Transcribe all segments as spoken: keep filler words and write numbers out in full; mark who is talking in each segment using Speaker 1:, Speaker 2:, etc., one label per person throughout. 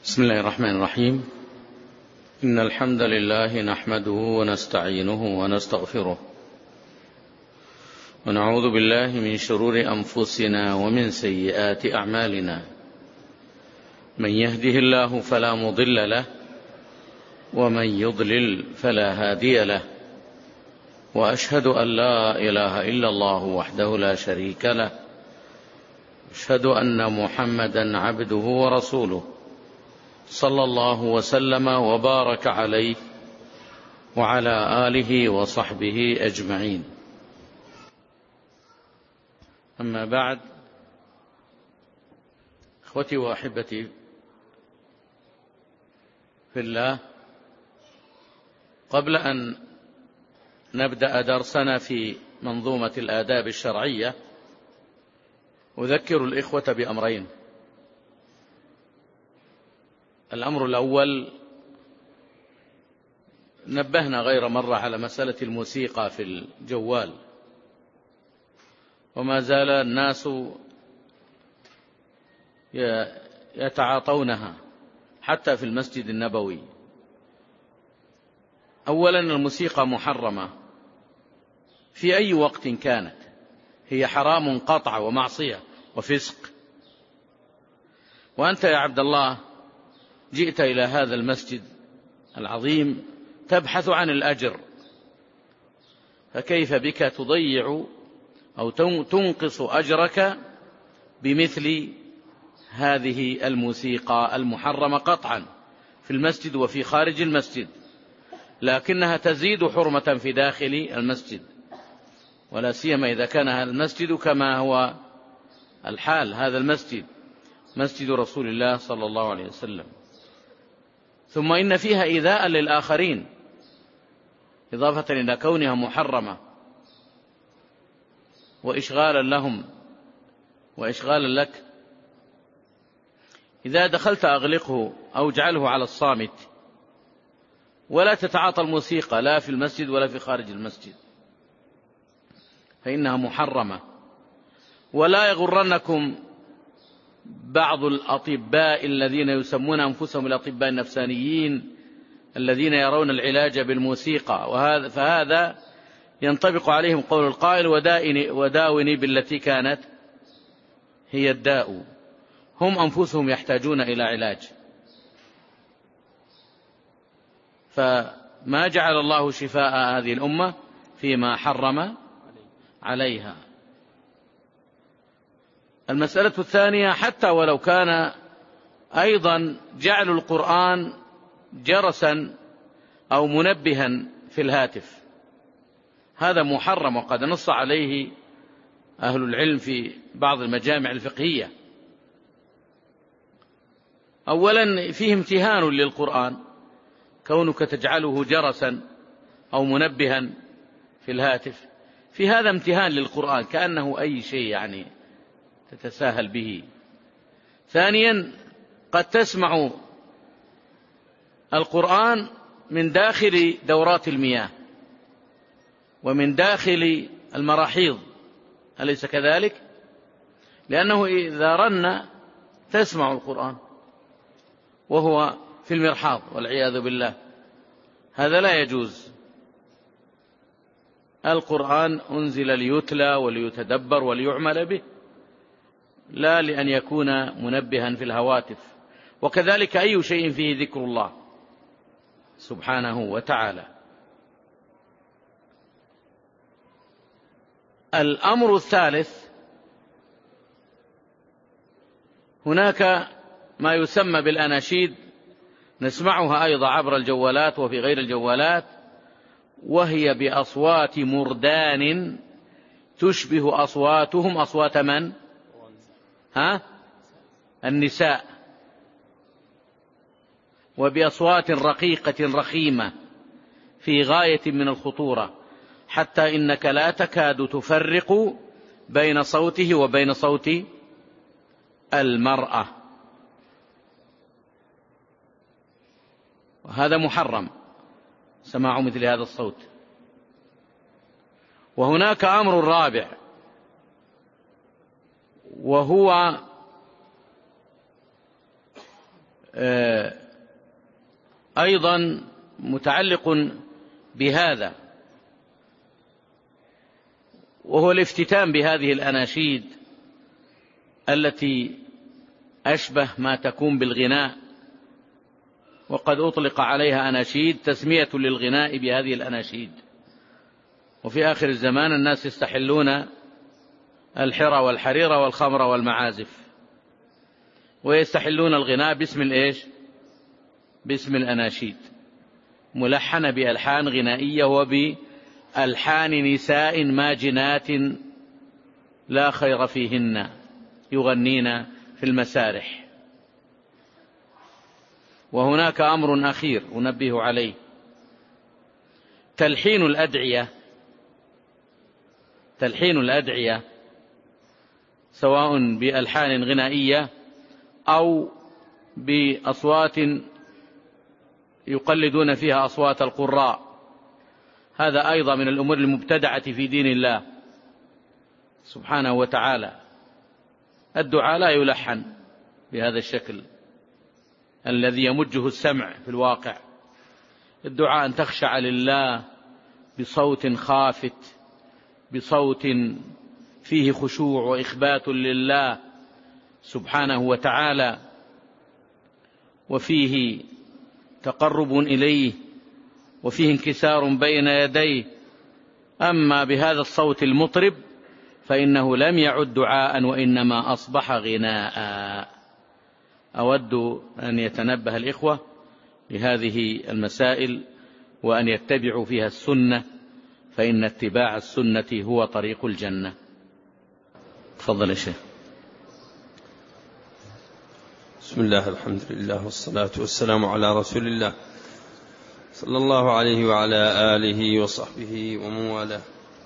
Speaker 1: بسم الله الرحمن الرحيم. إن الحمد لله نحمده ونستعينه ونستغفره ونعوذ بالله من شرور أنفسنا ومن سيئات أعمالنا. من يهده الله فلا مضل له ومن يضلل فلا هادي له، وأشهد أن لا إله إلا الله وحده لا شريك له، أشهد أن محمدا عبده ورسوله صلى الله وسلم وبارك عليه وعلى آله وصحبه أجمعين. أما بعد، إخوتي وأحبتي في الله، قبل أن نبدأ درسنا في منظومة الآداب الشرعية أذكر الإخوة بأمرين. الأمر الأول، نبهنا غير مرة على مسألة الموسيقى في الجوال، وما زال الناس يتعاطونها حتى في المسجد النبوي. أولا، الموسيقى محرمة في أي وقت كانت، هي حرام قطع ومعصية وفسق. وأنت يا عبد الله جئت إلى هذا المسجد العظيم تبحث عن الأجر، فكيف بك تضيع أو تنقص أجرك بمثل هذه الموسيقى المحرمة قطعا في المسجد وفي خارج المسجد، لكنها تزيد حرمة في داخل المسجد، ولا سيما إذا كان هذا المسجد كما هو الحال، هذا المسجد مسجد رسول الله صلى الله عليه وسلم. ثم إن فيها إيذاء للآخرين، إضافة إلى كونها محرمة وإشغالا لهم وإشغالا لك. إذا دخلت أغلقه أو اجعله على الصامت، ولا تتعاطى الموسيقى لا في المسجد ولا في خارج المسجد، فإنها محرمة. ولا يغرنكم بعض الأطباء الذين يسمون أنفسهم الأطباء النفسانيين الذين يرون العلاج بالموسيقى، وهذا فهذا ينطبق عليهم قول القائل: وداوني بالتي كانت هي الداء. هم أنفسهم يحتاجون إلى علاج، فما جعل الله شفاء هذه الأمة فيما حرم عليها. المسألة الثانية، حتى ولو كان أيضا جعل القرآن جرسا أو منبها في الهاتف، هذا محرم، وقد نص عليه أهل العلم في بعض المجامع الفقهية. أولا، فيه امتهان للقرآن، كونك تجعله جرسا أو منبها في الهاتف، في هذا امتهان للقرآن كأنه أي شيء يعني تتساهل به. ثانيا، قد تسمع القرآن من داخل دورات المياه ومن داخل المراحيض، أليس كذلك؟ لأنه إذا رن تسمع القرآن وهو في المرحاض والعياذ بالله، هذا لا يجوز. القرآن أنزل ليتلى وليتدبر وليعمل به، لا لأن يكون منبها في الهواتف. وكذلك أي شيء فيه ذكر الله سبحانه وتعالى. الأمر الثالث، هناك ما يسمى بالأناشيد، نسمعها أيضا عبر الجوالات وفي غير الجوالات، وهي بأصوات مردان تشبه أصواتهم أصوات من؟ ها؟ النساء، وبأصوات رقيقة رخيمة في غاية من الخطورة، حتى إنك لا تكاد تفرق بين صوته وبين صوت المرأة، وهذا محرم سماع مثل هذا الصوت. وهناك أمر رابع، وهو أيضا متعلق بهذا، وهو الافتتان بهذه الأناشيد التي أشبه ما تكون بالغناء، وقد أطلق عليها أناشيد تسمية للغناء بهذه الأناشيد. وفي آخر الزمان الناس يستحلون الحرى والحرير والخمر والمعازف، ويستحلون الغناء باسم الإيش؟ باسم الأناشيد، ملحنة بألحان غنائية وبألحان نساء ماجنات لا خير فيهن يغنين في المسارح. وهناك أمر أخير أنبه عليه: تلحين الأدعية تلحين الأدعية سواء بألحان غنائية أو بأصوات يقلدون فيها أصوات القراء، هذا أيضا من الأمور المبتدعة في دين الله سبحانه وتعالى. الدعاء لا يلحن بهذا الشكل الذي يمجه السمع في الواقع. الدعاء أن تخشع لله بصوت خافت، بصوت فيه خشوع وإخبات لله سبحانه وتعالى، وفيه تقرب إليه، وفيه انكسار بين يديه. أما بهذا الصوت المطرب فإنه لم يعد دعاء وإنما أصبح غناء. أود أن يتنبه الإخوة لهذه المسائل وأن يتبعوا فيها السنة، فإن اتباع السنة هو طريق الجنة. تفضل يا شيخ.
Speaker 2: بسم الله، الحمد لله، والصلاة والسلام على رسول الله صلى الله عليه وعلى آله وصحبه ومن والاه.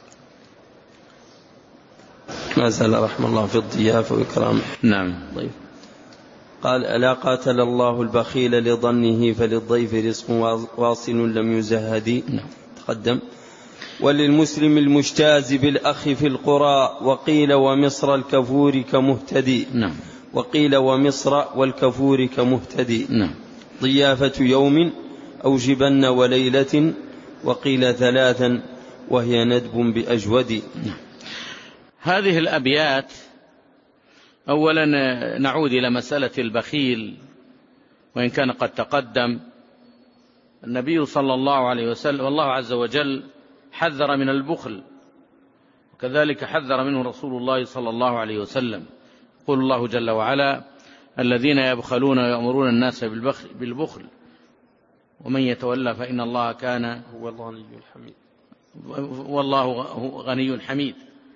Speaker 2: ما زال رحمه الله في الضيافة وإكرامه.
Speaker 1: نعم.
Speaker 2: ضيف. قال: ألا قاتل الله البخيل لظنه فللضيف رزق واصل لم يزهد.
Speaker 1: نعم.
Speaker 2: تقدم. وللمسلم المجتاز بالأخ في القرى، وقيل ومصر الكفور كمهتدي.
Speaker 1: نعم.
Speaker 2: وقيل ومصر والكفور كمهتدي.
Speaker 1: نعم.
Speaker 2: ضيافة يوم أو جبن وليلة، وقيل ثلاثا وهي ندب بأجود.
Speaker 1: نعم. هذه الأبيات أولا نعود إلى مسألة البخيل، وإن كان قد تقدم. النبي صلى الله عليه وسلم والله عز وجل حذر من البخل، وكذلك حذر منه رسول الله صلى الله عليه وسلم. يقول الله جل وعلا: الذين يبخلون ويأمرون الناس بالبخل ومن يتولى فإن الله كان
Speaker 2: هو الغني الحميد
Speaker 1: والله غني حميد.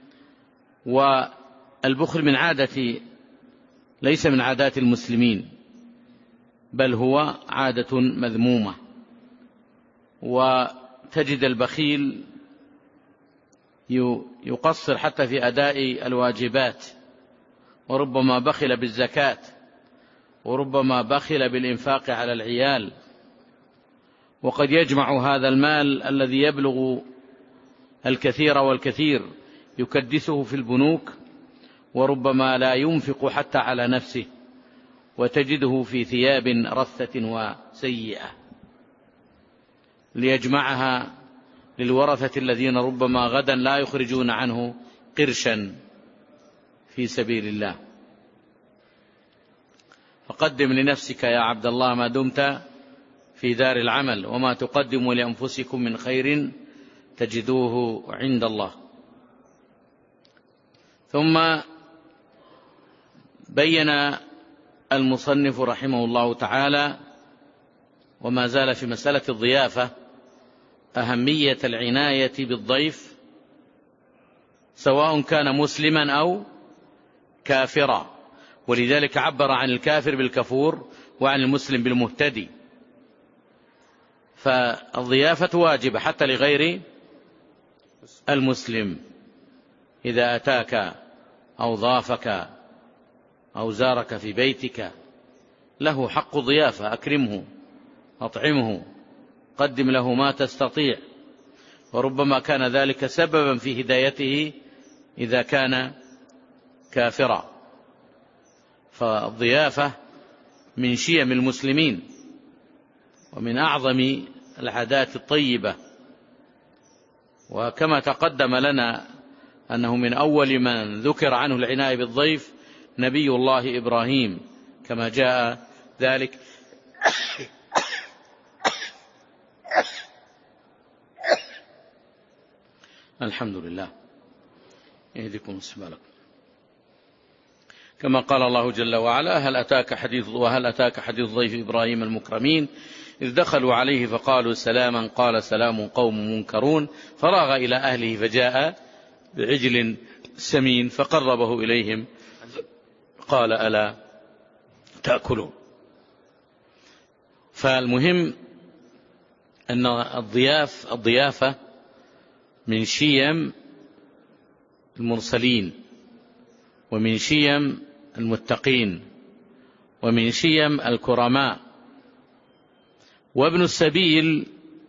Speaker 1: والبخل من عادة ليس من عادات المسلمين، بل هو عادة مذمومة. وتجد البخيل يقصر حتى في أداء الواجبات، وربما بخل بالزكاة، وربما بخل بالإنفاق على العيال، وقد يجمع هذا المال الذي يبلغ الكثير والكثير يكدسه في البنوك، وربما لا ينفق حتى على نفسه، وتجده في ثياب رثة وسيئة ليجمعها للورثة الذين ربما غدا لا يخرجون عنه قرشا في سبيل الله. فقدم لنفسك يا عبد الله ما دمت في دار العمل، وما تقدموا لأنفسكم من خير تجدوه عند الله. ثم بين المصنف رحمه الله تعالى، وما زال في مسألة الضيافة، أهمية العناية بالضيف سواء كان مسلما أو كافرا، ولذلك عبر عن الكافر بالكفور وعن المسلم بالمهتدي. فالضيافة واجبة حتى لغير المسلم، إذا أتاك أو ضافك أو زارك في بيتك له حق ضيافة، أكرمه، أطعمه، قدم له ما تستطيع، وربما كان ذلك سببا في هدايته إذا كان كافرا. فالضيافة من شيم المسلمين ومن أعظم العادات الطيبة. وكما تقدم لنا أنه من أول من ذكر عنه العناية بالضيف نبي الله إبراهيم كما جاء ذلك الحمد لله يهديكم السبيل. كما قال الله جل وعلا: هل أتاك حديث وهل أتاك حديث ضيف إبراهيم المكرمين إذ دخلوا عليه فقالوا سلاما قال سلام قوم منكرون فراغ إلى أهله فجاء بعجل سمين فقربه إليهم قال ألا تأكلون. فالمهم أن الضياف الضيافة من شيم المرسلين ومن شيم المتقين ومن شيم الكرماء. وابن السبيل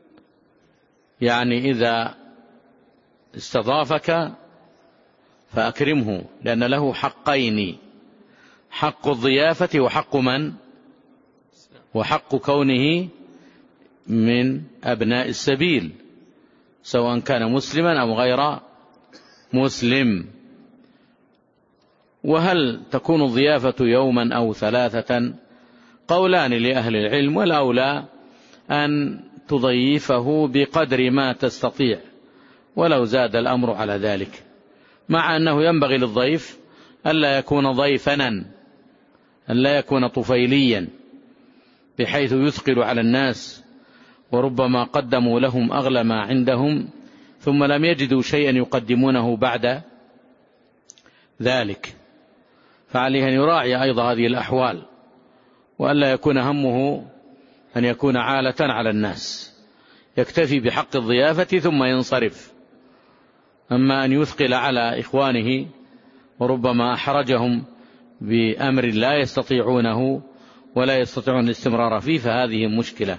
Speaker 1: يعني إذا استضافك فأكرمه، لأن له حقين: حق الضيافة وحق من؟ وحق كونه من أبناء السبيل، سواء كان مسلما أو غير مسلم. وهل تكون الضيافة يوما أو ثلاثة؟ قولان لأهل العلم، والأولى أن تضيفه بقدر ما تستطيع ولو زاد الأمر على ذلك، مع أنه ينبغي للضيف ألا يكون ضيفنا، ألا يكون طفيليا بحيث يثقل على الناس، وربما قدموا لهم أغلى ما عندهم ثم لم يجدوا شيئا يقدمونه بعد ذلك. فعليه أن يراعي أيضا هذه الأحوال، وألا يكون همه أن يكون عالة على الناس، يكتفي بحق الضيافة ثم ينصرف. أما أن يثقل على إخوانه وربما أحرجهم بأمر لا يستطيعونه ولا يستطيعون الاستمرار فيه فهذه مشكلة.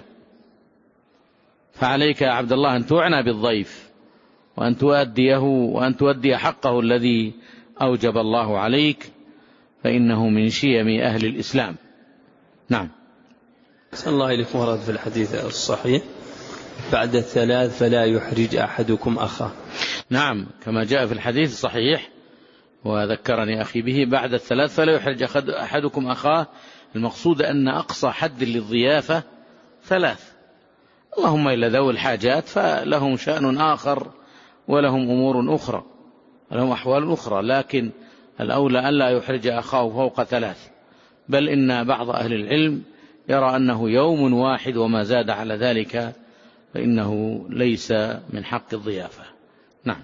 Speaker 1: فعليك يا عبد الله أن تعنى بالضيف وأن تؤديه وأن تؤدي حقه الذي أوجب الله عليك، فإنه من شيم أهل الإسلام. نعم.
Speaker 2: صلى الله عليه ورد في الحديث الصحيح: بعد الثلاث فلا يحرج أحدكم أخاه.
Speaker 1: نعم، كما جاء في الحديث الصحيح وذكرني أخي به: بعد الثلاث فلا يحرج أحدكم أخاه. المقصود أن أقصى حد للضيافة ثلاث، اللهم إلا ذوي الحاجات فلهم شأن آخر ولهم أمور أخرى، لهم أحوال أخرى، لكن الأولى أن لا يحرج أخاه فوق ثلاث. بل إن بعض أهل العلم يرى أنه يوم واحد وما زاد على ذلك فإنه ليس من حق الضيافة. نعم.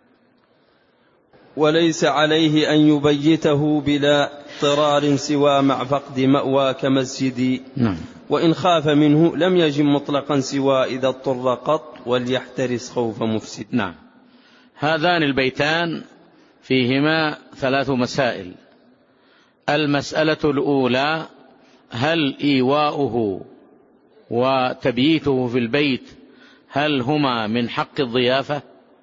Speaker 2: وليس عليه أن يبيته بلا اضطرار سوى مع فقد مأوى كمسجد.
Speaker 1: نعم.
Speaker 2: وإن خاف منه لم يجم مطلقا سوى إذا اضطر قط وليحترس خوف مفسد.
Speaker 1: نعم. هذان البيتان فيهما ثلاث مسائل. المسألة الأولى: هل إيواؤه وتبييته في البيت هل هما من حق الضيافة؟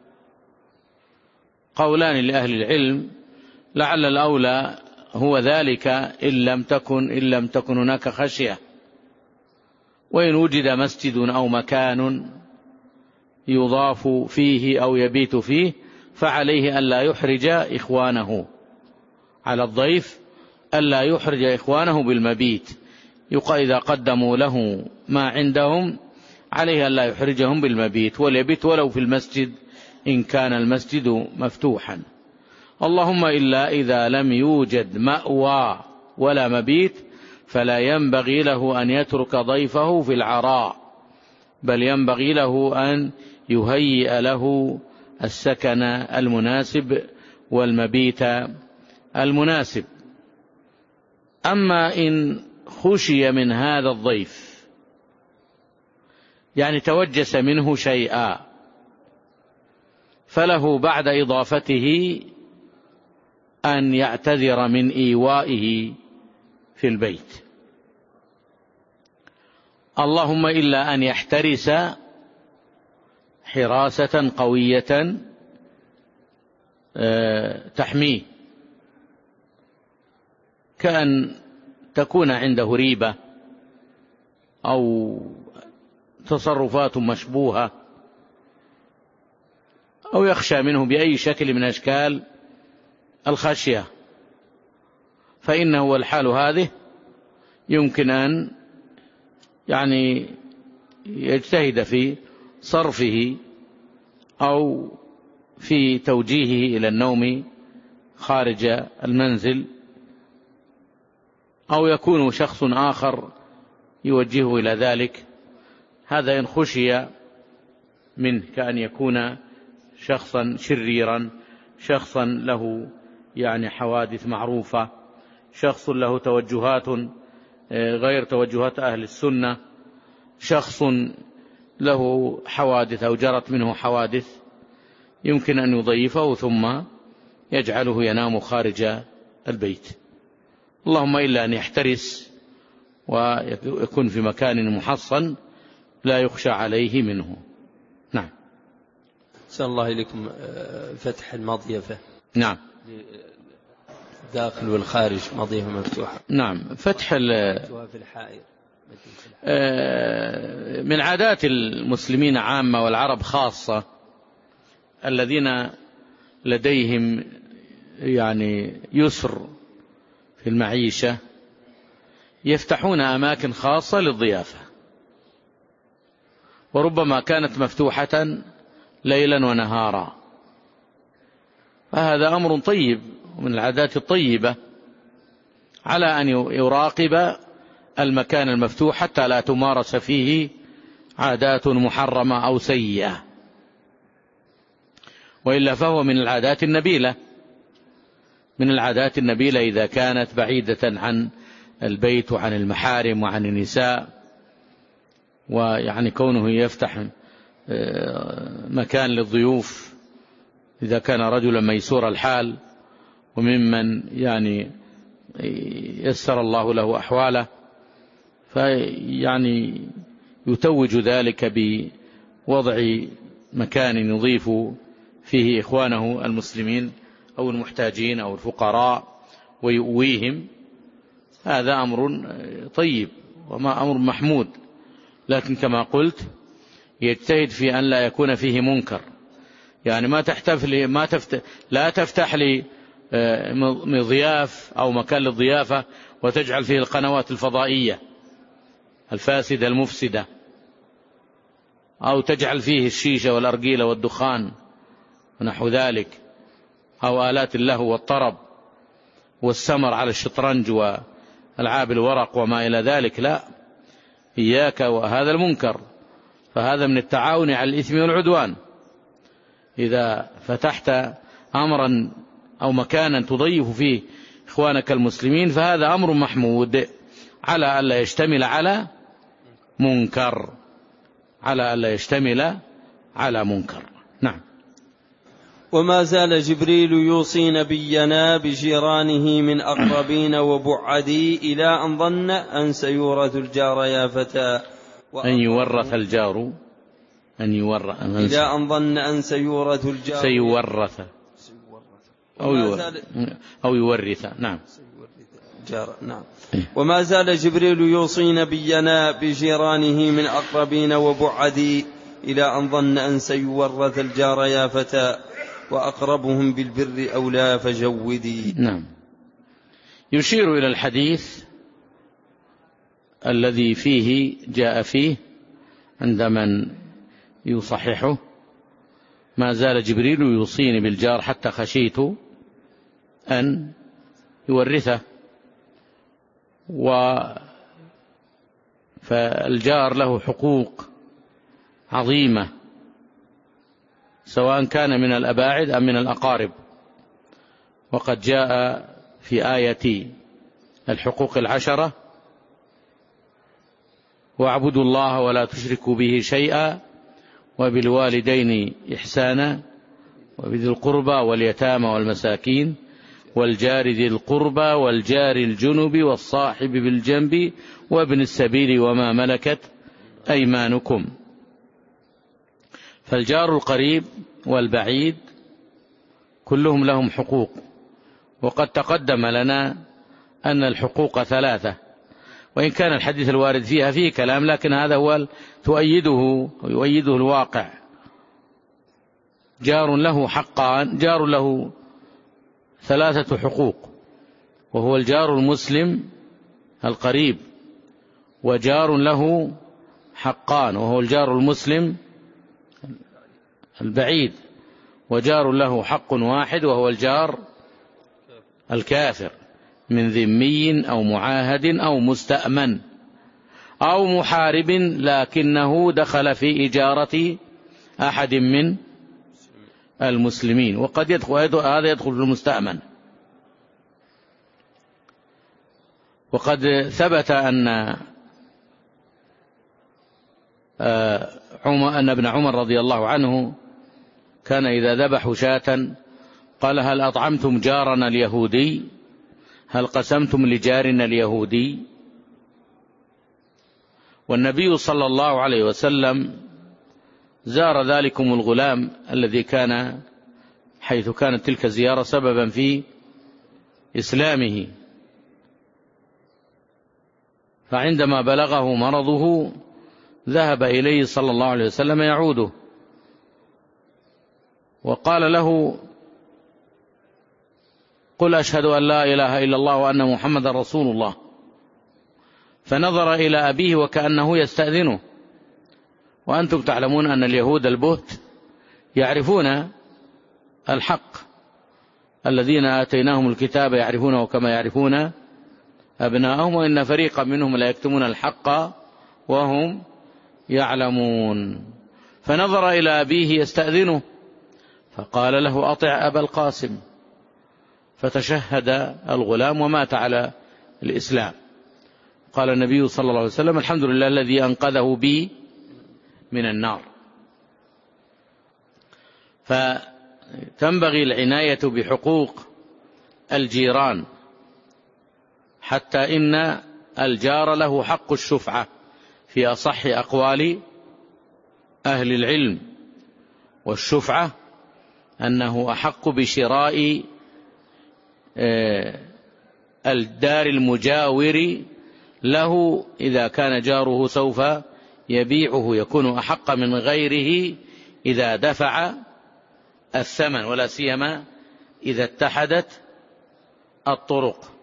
Speaker 1: قولان لأهل العلم، لعل الأولى هو ذلك إن لم تكن إن لم تكن هناك خشية. وإن وجد مسجد أو مكان يضاف فيه أو يبيت فيه فعليه ألا يحرج إخوانه، على الضيف ألا يحرج إخوانه بالمبيت. إذا قدموا له ما عندهم عليه ألا يحرجهم بالمبيت، واليبيت ولو في المسجد إن كان المسجد مفتوحا. اللهم إلا إذا لم يوجد مأوى ولا مبيت فلا ينبغي له أن يترك ضيفه في العراء، بل ينبغي له أن يهيئ له السكن المناسب والمبيت المناسب. أما إن خشي من هذا الضيف يعني توجس منه شيئا فله بعد إضافته أن يعتذر من إيوائه في البيت، اللهم إلا أن يحترس حراسة قوية تحميه، كأن تكون عنده ريبة أو تصرفات مشبوهة أو يخشى منه بأي شكل من أشكال الخشية، فإنه والحال هذه يمكن أن يعني يجتهد في صرفه أو في توجيهه إلى النوم خارج المنزل، أو يكون شخص آخر يوجهه إلى ذلك. هذا إن خشي منه، كأن يكون شخصا شريرا، شخصا له يعني حوادث معروفة، شخص له توجهات غير توجهات أهل السنة، شخص له حوادث أو جرت منه حوادث، يمكن أن يضيفه ثم يجعله ينام خارج البيت، اللهم إلا أن يحترس ويكون في مكان محصن لا يخشى عليه منه. نعم.
Speaker 2: أحسن الله إليكم. فتح المضيفة.
Speaker 1: نعم.
Speaker 2: الداخل والخارج مضيفة مفتوحة.
Speaker 1: نعم. فتح
Speaker 2: في الحائط
Speaker 1: من عادات المسلمين عامة والعرب خاصة الذين لديهم يعني يسر في المعيشة يفتحون أماكن خاصة للضيافة، وربما كانت مفتوحة ليلا ونهارا، فهذا أمر طيب ومن العادات الطيبة، على أن يراقب المكان المفتوح حتى لا تمارس فيه عادات محرمة أو سيئة، وإلا فهو من العادات النبيلة، من العادات النبيلة إذا كانت بعيدة عن البيت وعن المحارم وعن النساء، ويعني كونه يفتح مكان للضيوف إذا كان رجلا ميسور الحال وممن يعني يسر الله له أحواله، فيعني يتوج ذلك بوضع مكان يضيف فيه إخوانه المسلمين أو المحتاجين أو الفقراء ويؤويهم. هذا أمر طيب وما أمر محمود، لكن كما قلت يجتهد في أن لا يكون فيه منكر، يعني ما تحتف لي ما تفتح لا تفتح لي مضياف أو مكان للضيافة وتجعل فيه القنوات الفضائية الفاسدة المفسدة، أو تجعل فيه الشيشة والأرجيلة والدخان ونحو ذلك، أو آلات اللهو والطرب والسمر على الشطرنج وألعاب الورق وما إلى ذلك. لا، إياك وهذا المنكر، فهذا من التعاون على الإثم والعدوان. إذا فتحت أمرا أو مكانا تضيف فيه إخوانك المسلمين فهذا أمر محمود، على ألا يشتمل على منكر، على ألا يشتمل على منكر. نعم.
Speaker 2: وما زال جبريل يوصي نبينا بجيرانه من أقربين وبعدي إلى أن ظن أن سيورث الجار يا فتى
Speaker 1: أن يورث الجار أن يورث
Speaker 2: إلى أن ظن أن سيورث الجار
Speaker 1: سيورث أو يورث أو يورث. نعم.
Speaker 2: نعم. وما زال جبريل يوصي نبينا بجيرانه من أقربين وبعدي إلى أن ظن أن سيورث الجار يا فتى وأقربهم بالبر أولى فجودي.
Speaker 1: نعم. يشير إلى الحديث الذي فيه جاء فيه عند من يصححه: ما زال جبريل يوصيني بالجار حتى خشيت أن يورثه. فالجار له حقوق عظيمة سواء كان من الأباعد أم من الأقارب، وقد جاء في آية الحقوق العشرة: واعبدوا الله ولا تشركوا به شيئا وبالوالدين إحسانا وبذي القربى واليتامى والمساكين والجار ذي القربى والجار الجنب والصاحب بالجنب وابن السبيل وما ملكت أيمانكم. فالجار القريب والبعيد كلهم لهم حقوق، وقد تقدم لنا أن الحقوق ثلاثة: وإن كان الحديث الوارد فيها فيه كلام، لكن هذا هو تؤيده ويؤيده الواقع. جار له حقان، جار له ثلاثة حقوق، وهو الجار المسلم القريب، وجار له حقان وهو الجار المسلم البعيد، وجار له حق واحد وهو الجار الكافر من ذمي أو معاهد أو مستأمن أو محارب لكنه دخل في إجارة أحد من المسلمين، وقد يدخل هذا يدخل في المستأمن. وقد ثبت أن أن ابن عمر رضي الله عنه كان إذا ذبحوا شاة قال: هل أطعمتم جارنا اليهودي؟ هل قسمتم لجارنا اليهودي؟ والنبي صلى الله عليه وسلم زار ذلكم الغلام الذي كان حيث كانت تلك الزيارة سببا في إسلامه، فعندما بلغه مرضه ذهب إليه صلى الله عليه وسلم يعوده، وقال له: قل أشهد أن لا إله إلا الله وأن محمد رسول الله. فنظر إلى أبيه وكأنه يستأذنه، وأنتم تعلمون أن اليهود البهت يعرفون الحق، الذين آتيناهم الكتاب يعرفونه كما يعرفون أبناءهم، وإن فريقا منهم لا يكتمون الحق وهم يعلمون. فنظر إلى أبيه يستأذنه، فقال له: أطع أبا القاسم. فتشهد الغلام ومات على الإسلام. قال النبي صلى الله عليه وسلم: الحمد لله الذي أنقذه بي من النار. فتنبغي العناية بحقوق الجيران، حتى إن الجار له حق الشفعة في أصح أقوال أهل العلم، والشفعة أنه أحق بشراء الدار المجاور له إذا كان جاره سوف يبيعه، يكون أحق من غيره إذا دفع الثمن، ولا سيما إذا اتحدت الطرق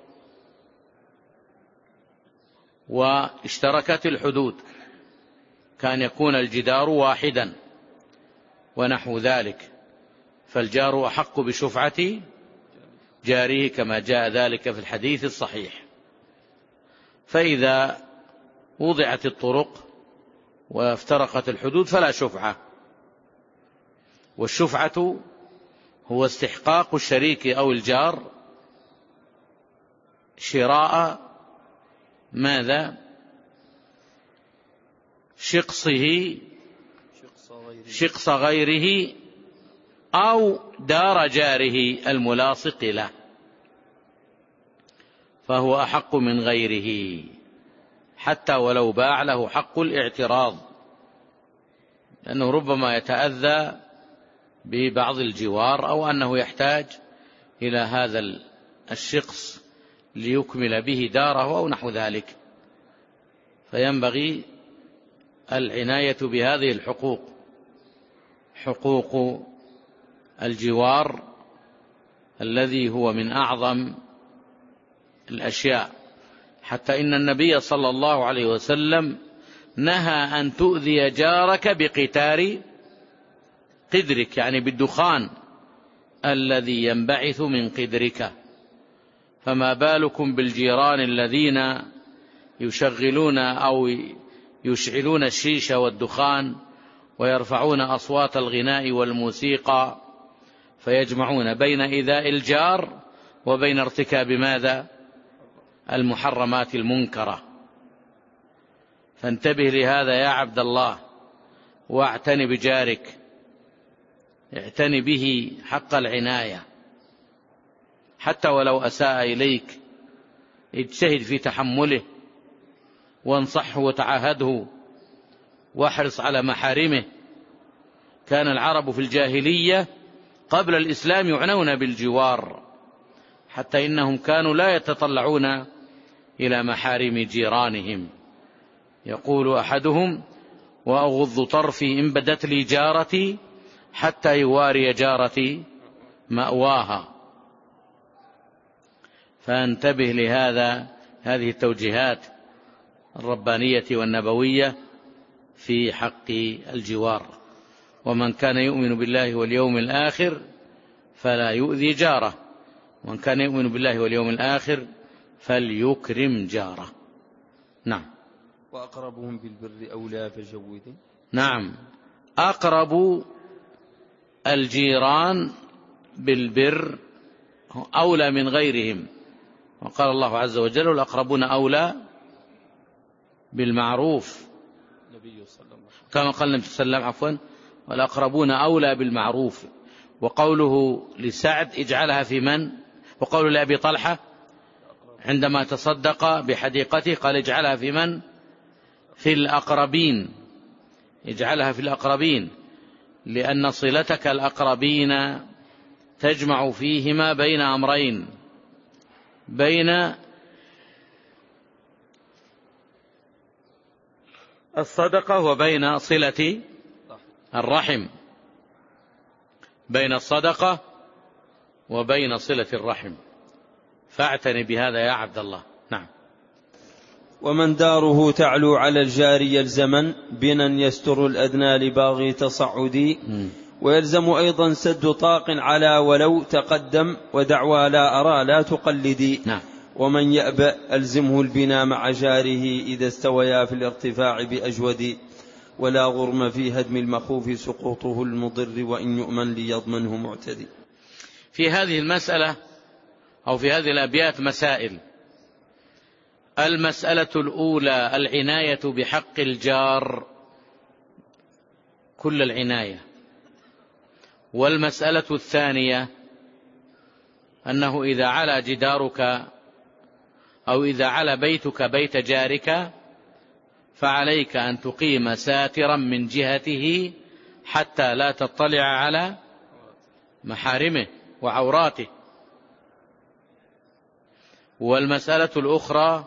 Speaker 1: واشتركت الحدود، كان يكون الجدار واحدا ونحو ذلك، فالجار أحق بشفعة جاره كما جاء ذلك في الحديث الصحيح. فإذا وضعت الطرق وافترقت الحدود فلا شفعة. والشفعة هو استحقاق الشريك أو الجار شراء ماذا؟ شقصه شقص غيره أو دار جاره الملاصق له، فهو أحق من غيره حتى ولو باع له حق الاعتراض، لأنه ربما يتأذى ببعض الجوار أو أنه يحتاج إلى هذا الشقص ليكمل به داره أو نحو ذلك. فينبغي العناية بهذه الحقوق، حقوق الجوار الذي هو من أعظم الأشياء، حتى إن النبي صلى الله عليه وسلم نهى أن تؤذي جارك بقتار قدرك، يعني بالدخان الذي ينبعث من قدرك. فما بالكم بالجيران الذين يشغلون أو يشعلون الشيشة والدخان ويرفعون أصوات الغناء والموسيقى، فيجمعون بين إيذاء الجار وبين ارتكاب ماذا؟ المحرمات المنكرة. فانتبه لهذا يا عبد الله، واعتني بجارك، اعتني به حق العناية، حتى ولو أساء إليك اجتهد في تحمله، وانصحه وتعاهده، واحرص على محارمه. كان العرب في الجاهلية قبل الإسلام يعنون بالجوار، حتى إنهم كانوا لا يتطلعون إلى محارم جيرانهم. يقول أحدهم: وأغض طرفي إن بدت لي جارتي حتى يواري جارتي مأواها. فانتبه لهذا، هذه التوجيهات الربانية والنبوية في حق الجوار. ومن كان يؤمن بالله واليوم الآخر فلا يؤذي جاره، ومن كان يؤمن بالله واليوم الآخر فليكرم جاره. نعم.
Speaker 2: وأقربهم بالبر أولى فجود.
Speaker 1: نعم، أقرب الجيران بالبر أولى من غيرهم. وقال الله عز وجل: والأقربون أولى بالمعروف، كما قال النبي صلى الله عليه وسلم عفوا والأقربون أولى بالمعروف. وقوله لسعد: اجعلها في من؟ وقوله لأبي طلحة عندما تصدق بحديقته قال: اجعلها في من؟ في الأقربين، اجعلها في الأقربين، لأن صلتك الأقربين تجمع فيهما بين أمرين: بين الصدقة وبين صلة الرحم، بين الصدقة وبين صلة الرحم. فاعتني بهذا يا عبد الله. نعم.
Speaker 2: ومن داره تعلو على الجاري الزمن بنا يستر الأدنى لباغي تصعدي. ويلزم أيضا سد طاق على ولو تقدم ودعوى لا أرى لا تقلدي.
Speaker 1: نعم.
Speaker 2: ومن يأبأ ألزمه البنا مع جاره إذا استويا في الارتفاع بأجود. ولا غرم في هدم المخوف سقوطه المضر وإن يؤمن ليضمنه معتدي.
Speaker 1: في هذه المسألة أو في هذه الأبيات مسائل. المسألة الأولى العناية بحق الجار كل العناية. والمسألة الثانية أنه إذا علا جدارك أو إذا علا بيتك بيت جارك فعليك أن تقيم ساترا من جهته حتى لا تطلع على محارمه وعوراته. والمسألة الأخرى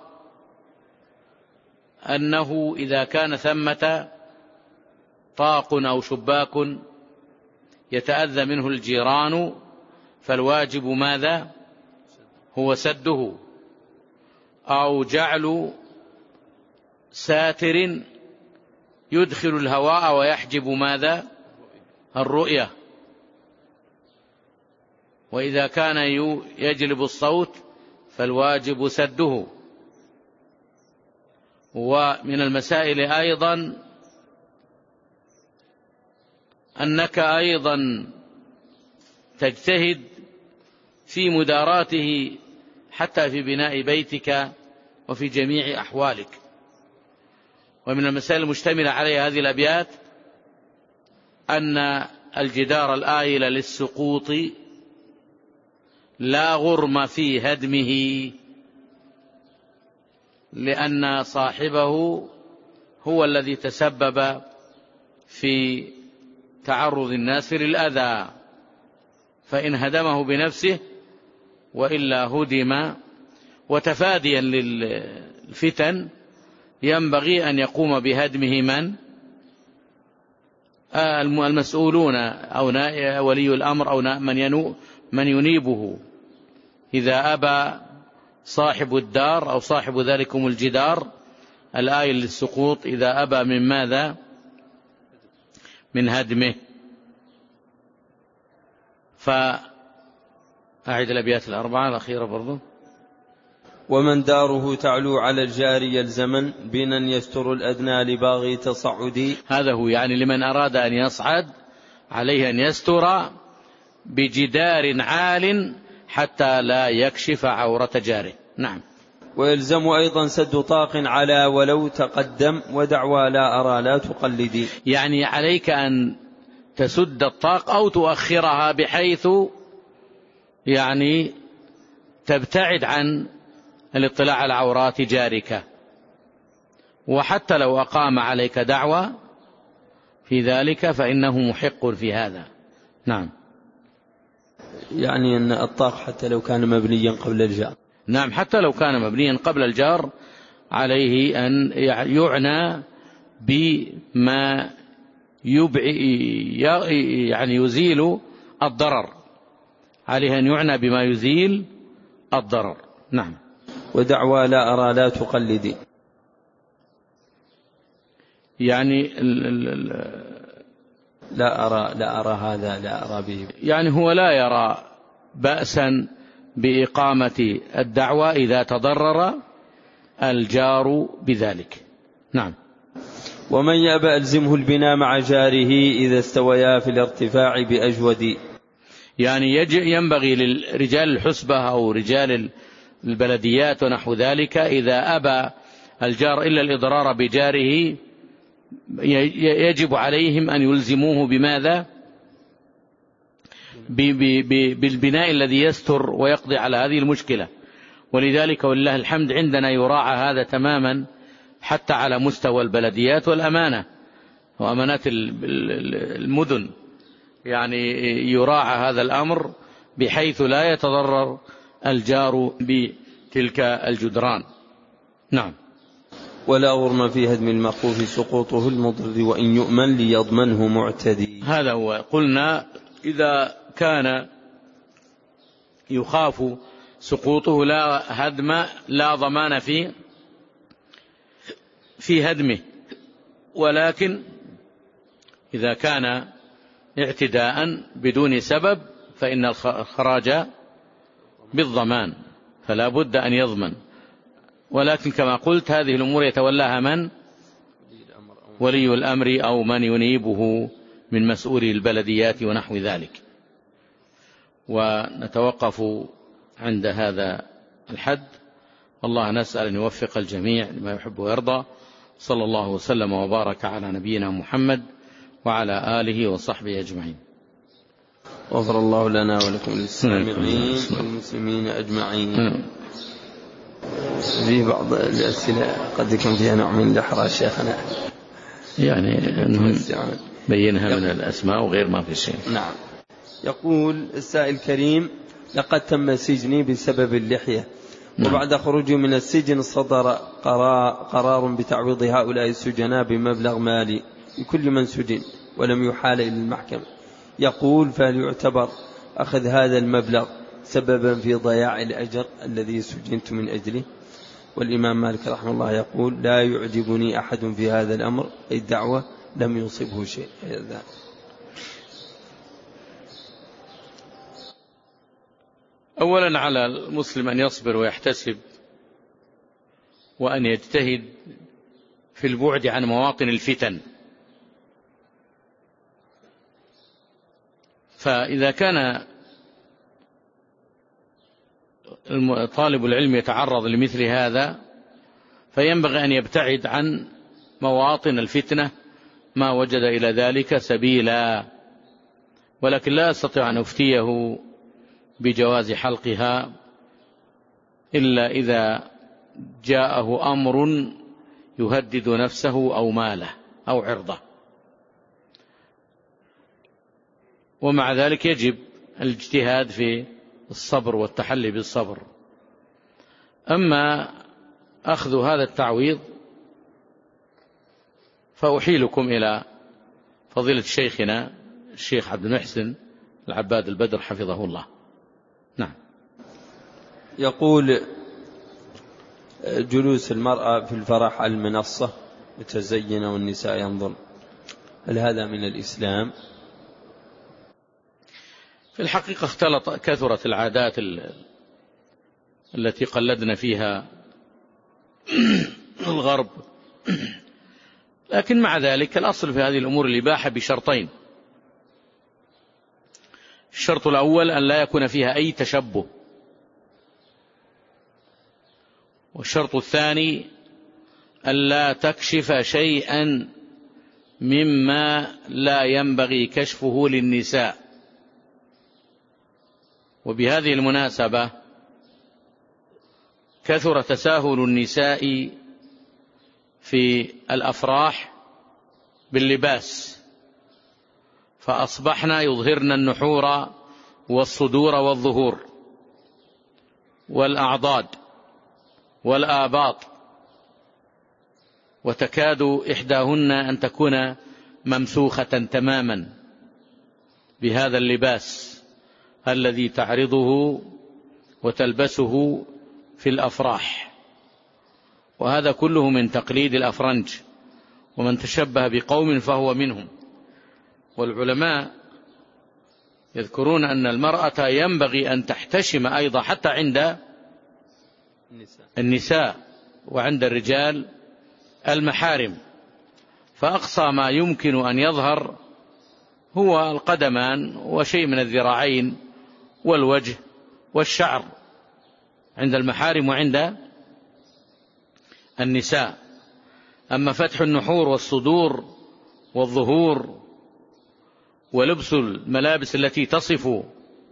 Speaker 1: أنه إذا كان ثمة طاق أو شباك يتأذى منه الجيران فالواجب ماذا؟ هو سده، أو جعل ساتر يدخل الهواء ويحجب ماذا؟ الرؤية. وإذا كان يجلب الصوت فالواجب سده. ومن المسائل أيضا أنك أيضا تجتهد في مداراته حتى في بناء بيتك وفي جميع أحوالك. ومن المسائل المشتملة عليها هذه الأبيات أن الجدار الآيل للسقوط لا غرم في هدمه، لأن صاحبه هو الذي تسبب في تعرض الناس للأذى، فإن هدمه بنفسه وإلا هدم. وتفاديا للفتن ينبغي أن يقوم بهدمه من؟ المسؤولون أو ولي الأمر أو من ينيبه. إذا أبى صاحب الدار أو صاحب ذلكم الجدار الآيل للسقوط إذا أبى من ماذا؟ من هدمه. فأعد الأبيات الأربعة الأخيرة برضو.
Speaker 2: ومن داره تعلو على الجاري الزمن بنا يستر الأدنى لباغي تصعدي.
Speaker 1: هذا هو، يعني لمن أراد أن يصعد عليه أن يستر بجدار عال حتى لا يكشف عورة جاره. نعم.
Speaker 2: ويلزم أيضا سد طاق على ولو تقدم ودعوى لا أرى لا تقلدي.
Speaker 1: يعني عليك أن تسد الطاق أو تؤخرها بحيث يعني تبتعد عن الاطلاع على عورات جارك. وحتى لو أقام عليك دعوى في ذلك فإنه محق في هذا. نعم.
Speaker 2: يعني أن الطاق حتى لو كان مبنيا قبل الجار.
Speaker 1: نعم، حتى لو كان مبنيا قبل الجار عليه أن يعنى بما يعني يزيل الضرر، عليه أن يعنى بما يزيل الضرر. نعم.
Speaker 2: ودعوى لا أرى لا تقلدي،
Speaker 1: يعني ال ال
Speaker 2: لا أرى لا أرى هذا لا أرى به،
Speaker 1: يعني هو لا يرى بأسا بإقامة الدعوى إذا تضرر الجار بذلك. نعم.
Speaker 2: ومن يأبى ألزمه البناء مع جاره إذا استويا في الارتفاع بأجود،
Speaker 1: يعني ينبغي للرجال الحسبة أو رجال البلديات ونحو ذلك إذا أبى الجار إلا الإضرار بجاره يجب عليهم أن يلزموه بماذا؟ بالبناء الذي يستر ويقضي على هذه المشكلة. ولذلك ولله الحمد عندنا يراعى هذا تماما حتى على مستوى البلديات والأمانة وأمانات المدن، يعني يراعى هذا الأمر بحيث لا يتضرر الجار بتلك الجدران. نعم.
Speaker 2: ولا غرم في هدم المخوف سقوطه المضر وإن يؤمن ليضمنه معتدي.
Speaker 1: هذا هو. قلنا إذا كان يخاف سقوطه لا هدم لا ضمان في في هدمه، ولكن إذا كان اعتداء بدون سبب فإن الخراج بالضمان، فلا بد أن يضمن. ولكن كما قلت هذه الأمور يتولاها من؟ ولي الأمر أو من ينيبه من مسؤولي البلديات ونحو ذلك. ونتوقف عند هذا الحد، والله نسأل أن يوفق الجميع لما يحب ويرضى. صلى الله وسلم وبارك على نبينا محمد وعلى آله وصحبه أجمعين.
Speaker 2: غفر الله لنا ولكم للسامعين والمسلمين أجمعين. في بعض الأسئلة قد يكون فيها نوع من الإحراج شيخنا،
Speaker 1: يعني بينها من الأسماء وغير ما في شيء.
Speaker 2: نعم. يقول السائل الكريم: لقد تم سجني بسبب اللحية، وبعد خروجي من السجن صدر قرار بتعويض هؤلاء السجناء بمبلغ مالي لكل من سجن ولم يحال إلى المحكمة. يقول: فهل يعتبر أخذ هذا المبلغ سببا في ضياع الأجر الذي سجنت من أجله؟ والإمام مالك رحمه الله يقول: لا يعجبني أحد في هذا الأمر، أي الدعوة لم يصبه شيء.
Speaker 1: أولا على المسلم أن يصبر ويحتسب وأن يجتهد في البعد عن مواطن الفتن. فإذا كان طالب العلم يتعرض لمثل هذا فينبغي أن يبتعد عن مواطن الفتنة ما وجد إلى ذلك سبيلا، ولكن لا أستطيع أن أفتيه بجواز حلقها إلا إذا جاءه أمر يهدد نفسه أو ماله أو عرضه، ومع ذلك يجب الاجتهاد في الصبر والتحلي بالصبر. أما أخذ هذا التعويض فأحيلكم إلى فضيلة شيخنا الشيخ عبد المحسن العباد البدر حفظه الله. نعم.
Speaker 2: يقول: جلوس المرأة في الفرح على المنصة متزينة والنساء ينظر، هل هذا من الإسلام؟
Speaker 1: في الحقيقة اختلط كثرت العادات التي قلدنا فيها الغرب، لكن مع ذلك الأصل في هذه الأمور الإباحة بشرطين: الشرط الأول أن لا يكون فيها أي تشبه، والشرط الثاني أن لا تكشف شيئا مما لا ينبغي كشفه للنساء. وبهذه المناسبة كثر تساهل النساء في الأفراح باللباس، فأصبحنا يظهرن النحور والصدور والظهور، والأعضاد والآباط، وتكاد إحداهن أن تكون ممسوخة تماما بهذا اللباس الذي تعرضه وتلبسه في الأفراح. وهذا كله من تقليد الأفرنج، ومن تشبه بقوم فهو منهم. والعلماء يذكرون أن المرأة ينبغي أن تحتشم أيضا حتى عند النساء وعند الرجال المحارم، فأقصى ما يمكن أن يظهر هو القدمان وشيء من الذراعين والوجه والشعر عند المحارم وعند النساء. أما فتح النحور والصدور والظهور ولبس الملابس التي تصف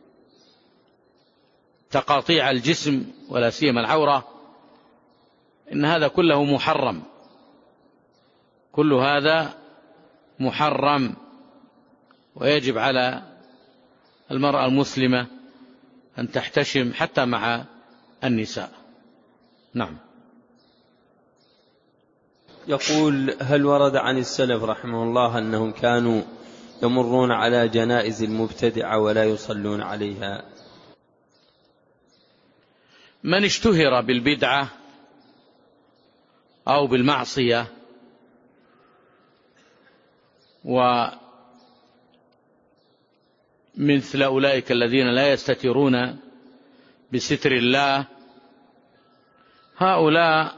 Speaker 1: تقاطيع الجسم ولا سيما العورة، إن هذا كله محرم، كل هذا محرم، ويجب على المرأة المسلمة أن تحتشم حتى مع النساء. نعم.
Speaker 2: يقول: هل ورد عن السلف رحمه الله أنهم كانوا يمرون على جنائز المبتدعة ولا يصلون عليها؟
Speaker 1: من اشتهر بالبدعة أو بالمعصية ومثل أولئك الذين لا يستترون بستر الله، هؤلاء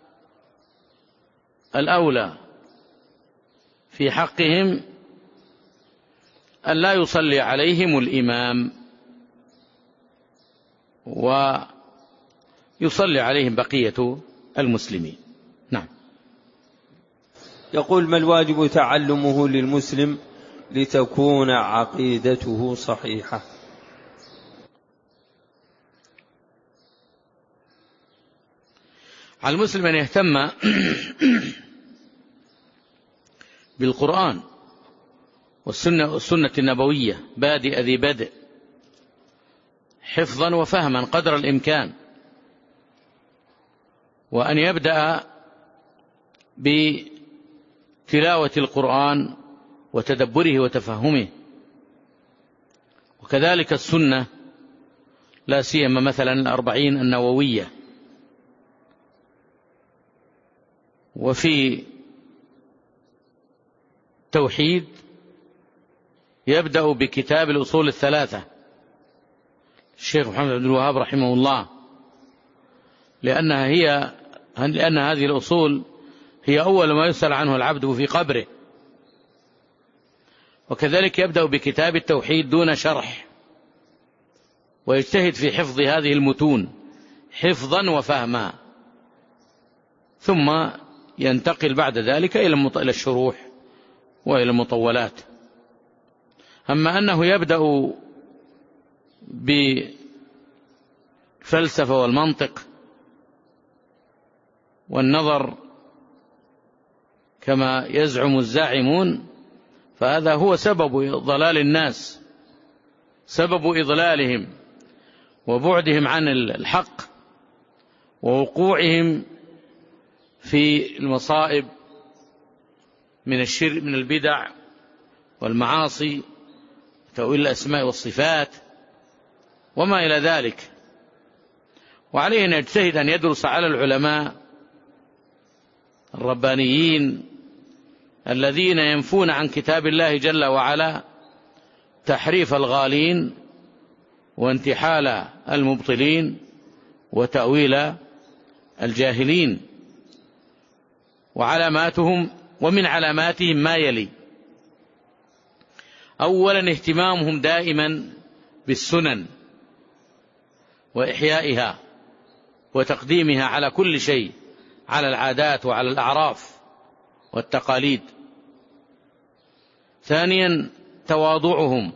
Speaker 1: الأولى في حقهم أن لا يصلي عليهم الإمام ويصلي عليهم بقية المسلمين. نعم.
Speaker 2: يقول: ما الواجب تعلمه للمسلم لتكون عقيدته صحيحة؟
Speaker 1: على المسلم أن يهتم بالقرآن والسنة, والسنة النبوية بادئ ذي بدء، حفظا وفهما قدر الإمكان، وأن يبدأ بتلاوة القرآن وتدبره وتفهمه، وكذلك السنة لا سيما مثلا الأربعين النووية. وفي توحيد يبدأ بكتاب الأصول الثلاثة الشيخ محمد عبد الوهاب رحمه الله، لأنها هي لأن هذه الأصول هي أول ما يسأل عنه العبد في قبره. وكذلك يبدأ بكتاب التوحيد دون شرح، ويجتهد في حفظ هذه المتون حفظا وفهما، ثم ينتقل بعد ذلك إلى الشروح وإلى المطولات. أما أنه يبدأ بالفلسفة والمنطق والنظر كما يزعم الزاعمون، فهذا هو سبب ضلال الناس، سبب إضلالهم وبعدهم عن الحق ووقوعهم في المصائب من الشرك من البدع والمعاصي وتأويل الأسماء والصفات وما إلى ذلك. وعليه أن يجتهد أن يدرس على العلماء الربانيين الذين ينفون عن كتاب الله جل وعلا تحريف الغالين وانتحال المبطلين وتأويل الجاهلين. وعلاماتهم ومن علاماتهم ما يلي: أولا اهتمامهم دائما بالسنن وإحيائها وتقديمها على كل شيء، على العادات وعلى الأعراف والتقاليد. ثانيا تواضعهم.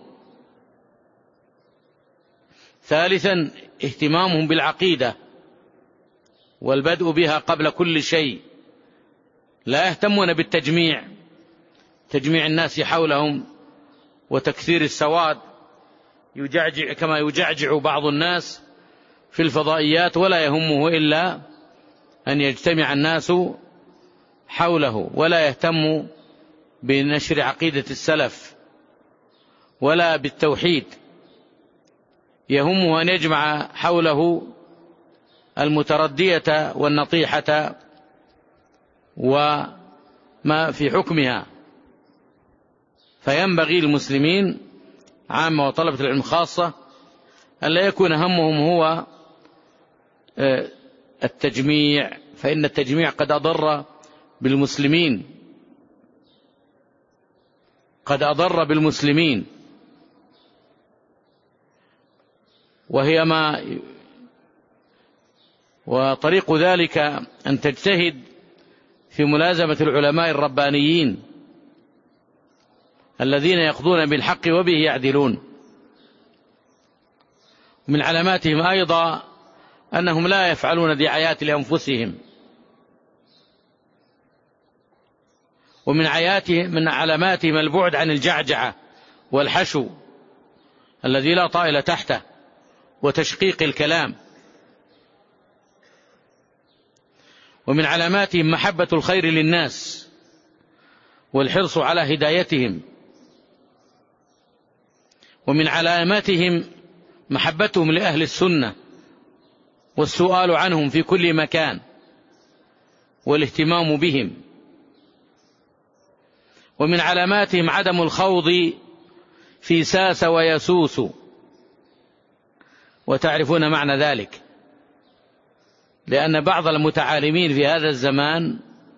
Speaker 1: ثالثا اهتمامهم بالعقيدة والبدء بها قبل كل شيء، لا يهتمون بالتجميع، تجميع الناس حولهم وتكثير السواد يجعجع كما يجعجع بعض الناس في الفضائيات ولا يهمه إلا أن يجتمع الناس حوله، ولا يهتم بنشر عقيدة السلف ولا بالتوحيد، يهمه أن يجمع حوله المتردية والنطيحة وما في حكمها. فينبغي المسلمين عامة وطلبة العلم خاصة أن لا يكون همهم هو التجميع، فإن التجميع قد أضر بالمسلمين قد أضر بالمسلمين وهي ما وطريق ذلك أن تجتهد في ملازمة العلماء الربانيين الذين يقضون بالحق وبه يعدلون. من علاماتهم أيضا أنهم لا يفعلون دعايات لأنفسهم، ومن عياتهم من علاماتهم البعد عن الجعجعة والحشو الذي لا طائل تحته وتشقيق الكلام. ومن علاماتهم محبة الخير للناس والحرص على هدايتهم. ومن علاماتهم محبتهم لأهل السنة والسؤال عنهم في كل مكان والاهتمام بهم. ومن علاماتهم عدم الخوض في ساس ويسوس، وتعرفون معنى ذلك، لأن بعض المتعالمين في هذا الزمان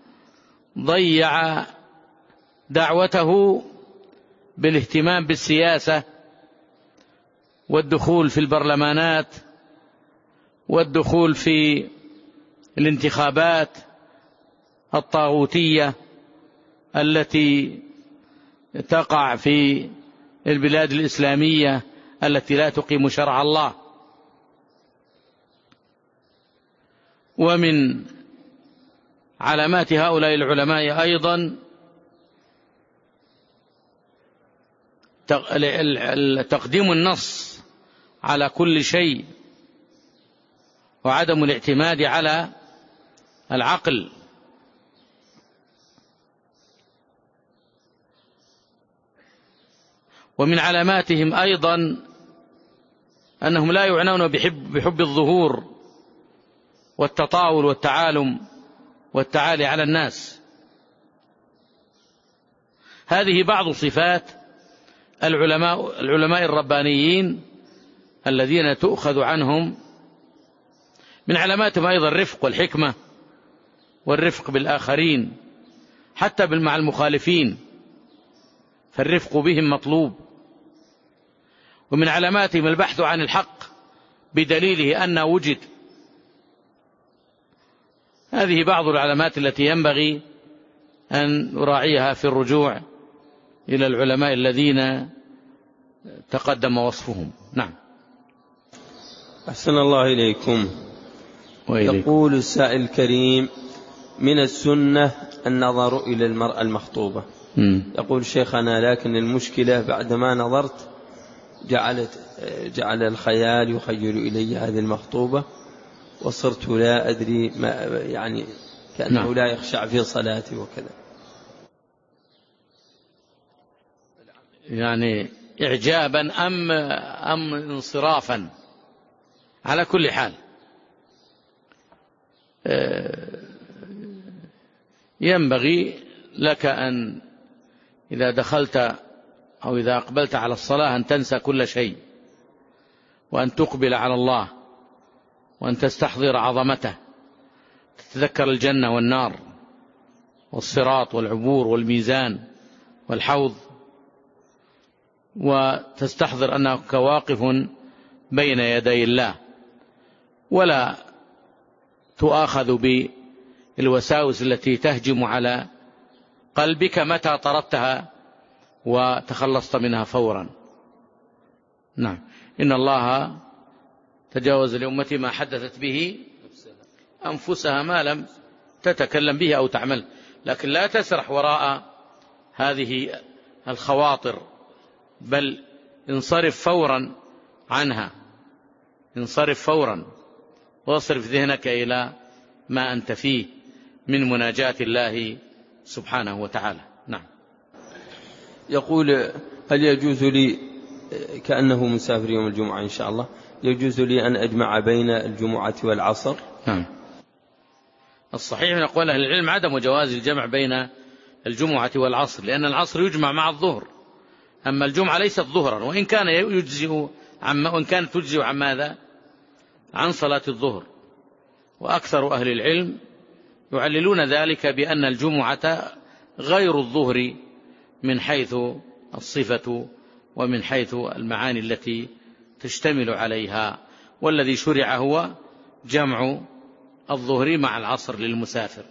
Speaker 1: ضيع دعوته بالاهتمام بالسياسة والدخول في البرلمانات والدخول في الانتخابات الطاغوتية التي تقع في البلاد الإسلامية التي لا تقيم شرع الله. ومن علامات هؤلاء العلماء أيضا تقديم النص على كل شيء وعدم الاعتماد على العقل. ومن علاماتهم أيضا أنهم لا يعنون بحب, بحب الظهور والتطاول والتعالم والتعالي على الناس. هذه بعض صفات العلماء, العلماء الربانيين الذين تؤخذ عنهم. من علاماتهم أيضا الرفق والحكمة والرفق بالآخرين حتى مع المخالفين، فالرفق بهم مطلوب. ومن علاماتهم البحث عن الحق بدليله أن وجد. هذه بعض العلامات التي ينبغي أن نراعيها في الرجوع إلى العلماء الذين تقدم وصفهم. نعم.
Speaker 2: أحسن الله إليكم. وإليكم. يقول السائل الكريم: من السنة النظر إلى المرأة المخطوبة. م. يقول شيخنا: لكن المشكلة بعدما نظرت جعلت جعل الخيال يخيل إلي هذه المخطوبة، وصرت لا أدري ما يعني كأنه نعم. لا يخشع في صلاتي وكذا.
Speaker 1: يعني إعجابا أم أم انصرافا؟ على كل حال ينبغي لك أن إذا دخلت أو إذا أقبلت على الصلاة أن تنسى كل شيء، وأن تقبل على الله، وأن تستحضر عظمته، تتذكر الجنة والنار والصراط والعبور والميزان والحوض، وتستحضر أنك واقف بين يدي الله، ولا تؤاخذ بالوساوس التي تهجم على قلبك متى طردتها وتخلصت منها فورا. نعم. إن الله تجاوز لأمتي ما حدثت به أنفسها ما لم تتكلم به أو تعمل، لكن لا تسرح وراء هذه الخواطر، بل انصرف فورا عنها، انصرف فورا. واصرف ذهنك إلى ما أنت فيه من مناجاة الله سبحانه وتعالى. نعم.
Speaker 2: يقول: هل يجوز لي، كأنه مسافر يوم الجمعة إن شاء الله، يجوز لي أن أجمع بين الجمعة والعصر؟
Speaker 1: نعم. الصحيح من أقوال أهل العلم عدم جواز الجمع بين الجمعة والعصر، لأن العصر يجمع مع الظهر، أما الجمعة ليست ظهرا، وإن كان يجزئ عن وإن كانت تجزئ عن ماذا؟ عن صلاة الظهر. وأكثر أهل العلم يعللون ذلك بأن الجمعة غير الظهر من حيث الصفة ومن حيث المعاني التي تشتمل عليها، والذي شرع هو جمع الظهر مع العصر للمسافر.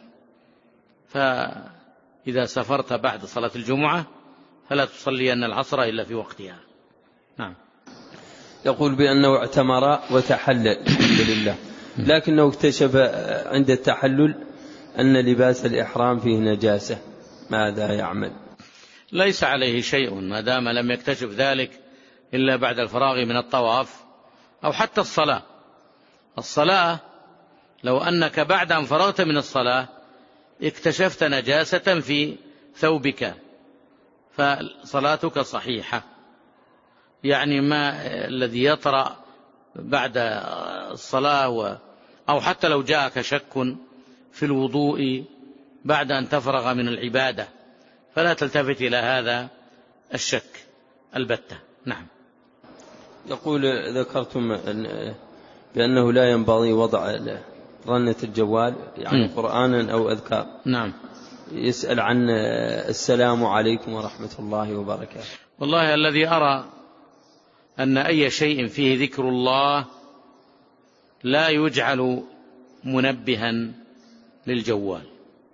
Speaker 1: فإذا سافرت بعد صلاة الجمعة فلا تصلي أن العصر إلا في وقتها. نعم.
Speaker 2: يقول بأنه اعتمر وتحلل الحمد لله، لكنه اكتشف عند التحلل أن لباس الإحرام فيه نجاسة، ماذا يعمل؟
Speaker 1: ليس عليه شيء ما دام لم يكتشف ذلك إلا بعد الفراغ من الطواف أو حتى الصلاة. الصلاة لو أنك بعد أن فرغت من الصلاة اكتشفت نجاسة في ثوبك فصلاتك صحيحة، يعني ما الذي يطرأ بعد الصلاة أو حتى لو جاءك شك في الوضوء بعد أن تفرغ من العبادة فلا تلتفت إلى هذا الشك البتة. نعم.
Speaker 2: يقول: ذكرتم بأنه لا ينبغي وضع رنة الجوال يعني م. قرآنا أو أذكار.
Speaker 1: نعم.
Speaker 2: يسأل عن السلام عليكم ورحمة الله وبركاته.
Speaker 1: والله الذي أرى أن أي شيء فيه ذكر الله لا يجعل منبها للجوال،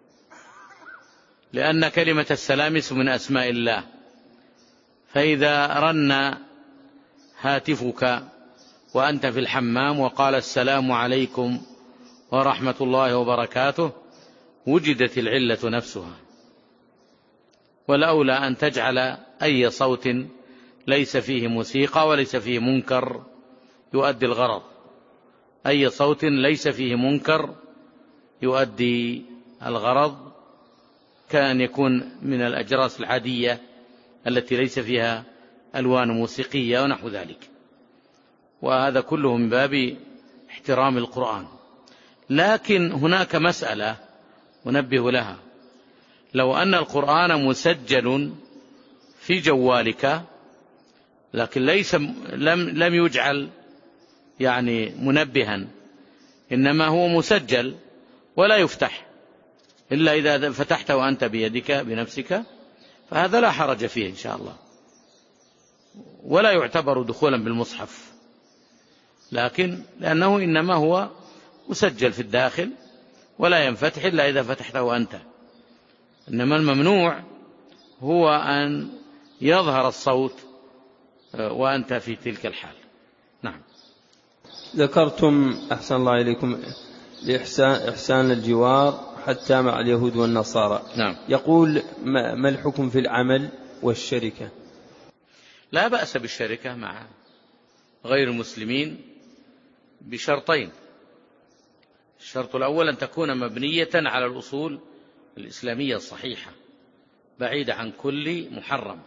Speaker 1: لأن كلمة السلام اسم من أسماء الله، فإذا رن هاتفك وأنت في الحمام وقال السلام عليكم ورحمة الله وبركاته وجدت العلة نفسها، والأولى أن تجعل أي صوت ليس فيه موسيقى وليس فيه منكر يؤدي الغرض، أي صوت ليس فيه منكر يؤدي الغرض، كان يكون من الأجراس العادية التي ليس فيها ألوان موسيقية ونحو ذلك، وهذا كله من باب احترام القرآن. لكن هناك مسألة أنبه لها: لو أن القرآن مسجل في جوالك لكن ليس لم لم يجعل يعني منبها، إنما هو مسجل ولا يفتح إلا إذا فتحته وأنت بيدك بنفسك، فهذا لا حرج فيه إن شاء الله، ولا يعتبر دخولا بالمصحف، لكن لأنه إنما هو مسجل في الداخل ولا ينفتح إلا إذا فتحته أنت، إنما الممنوع هو أن يظهر الصوت وأنت في تلك الحال. نعم.
Speaker 2: ذكرتم أحسن الله إليكم لإحسان إحسان الجوار حتى مع اليهود والنصارى.
Speaker 1: نعم.
Speaker 2: يقول: ما الحكم في العمل والشركة؟
Speaker 1: لا بأس بالشركة مع غير المسلمين بشرطين: الشرط الأول أن تكون مبنية على الأصول الإسلامية الصحيحة بعيدة عن كل محرم،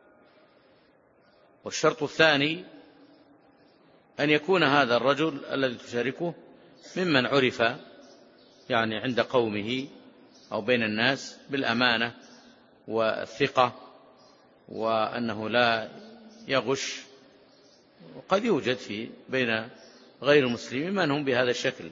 Speaker 1: والشرط الثاني أن يكون هذا الرجل الذي تشاركه ممن عرف يعني عند قومه أو بين الناس بالأمانة والثقة، وأنه لا يغش، وقد يوجد في بين غير المسلمين من هم بهذا الشكل.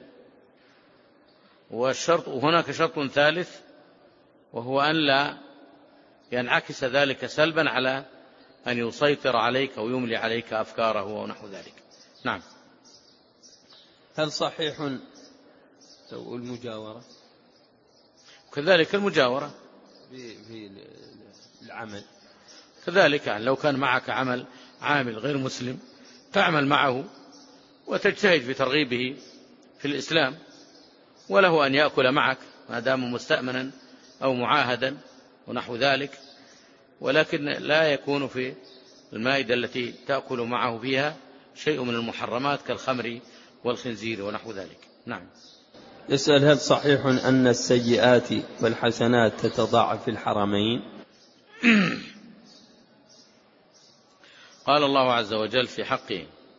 Speaker 1: والشرط وهناك شرط ثالث، وهو أن لا ينعكس ذلك سلبا على أن يسيطر عليك أو يملي عليك أفكاره ونحو ذلك. نعم.
Speaker 2: هل صحيح المجاورة؟
Speaker 1: كذلك المجاورة
Speaker 2: في العمل
Speaker 1: كذلك، يعني لو كان معك عمل عامل غير مسلم تعمل معه وتجتهد في ترغيبه في الإسلام، وله أن يأكل معك ما دام مستأمنا أو معاهدا ونحو ذلك، ولكن لا يكون في المائدة التي تأكل معه فيها شيء من المحرمات كالخمر والخنزير ونحو ذلك. نعم.
Speaker 2: يسأل: هل صحيح أن السيئات والحسنات تتضاعف في الحرمين؟
Speaker 1: قال الله عز وجل في حق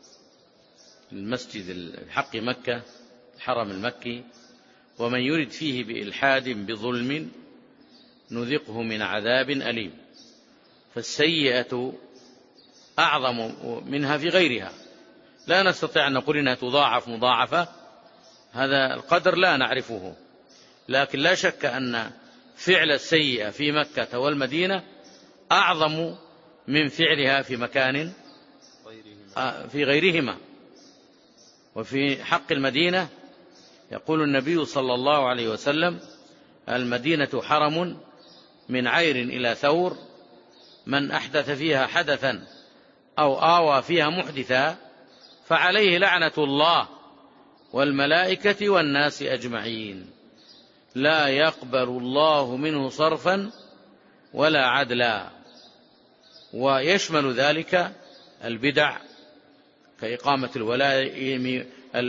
Speaker 1: المسجد، حق مكة، الحرم المكي: ومن يرد فيه بإلحاد بظلم نذقه من عذاب أليم. فالسيئة أعظم منها في غيرها، لا نستطيع أن نقول إنها تضاعف مضاعفة، هذا القدر لا نعرفه، لكن لا شك أن فعل السيئة في مكة والمدينة أعظم من فعلها في مكان في غيرهما. وفي حق المدينة يقول النبي صلى الله عليه وسلم: المدينة حرم من عير إلى ثور، من أحدث فيها حدثا أو آوى فيها محدثا فعليه لعنة الله والملائكة والناس أجمعين، لا يقبل الله منه صرفا ولا عدلا. ويشمل ذلك البدع كإقامة الولائم،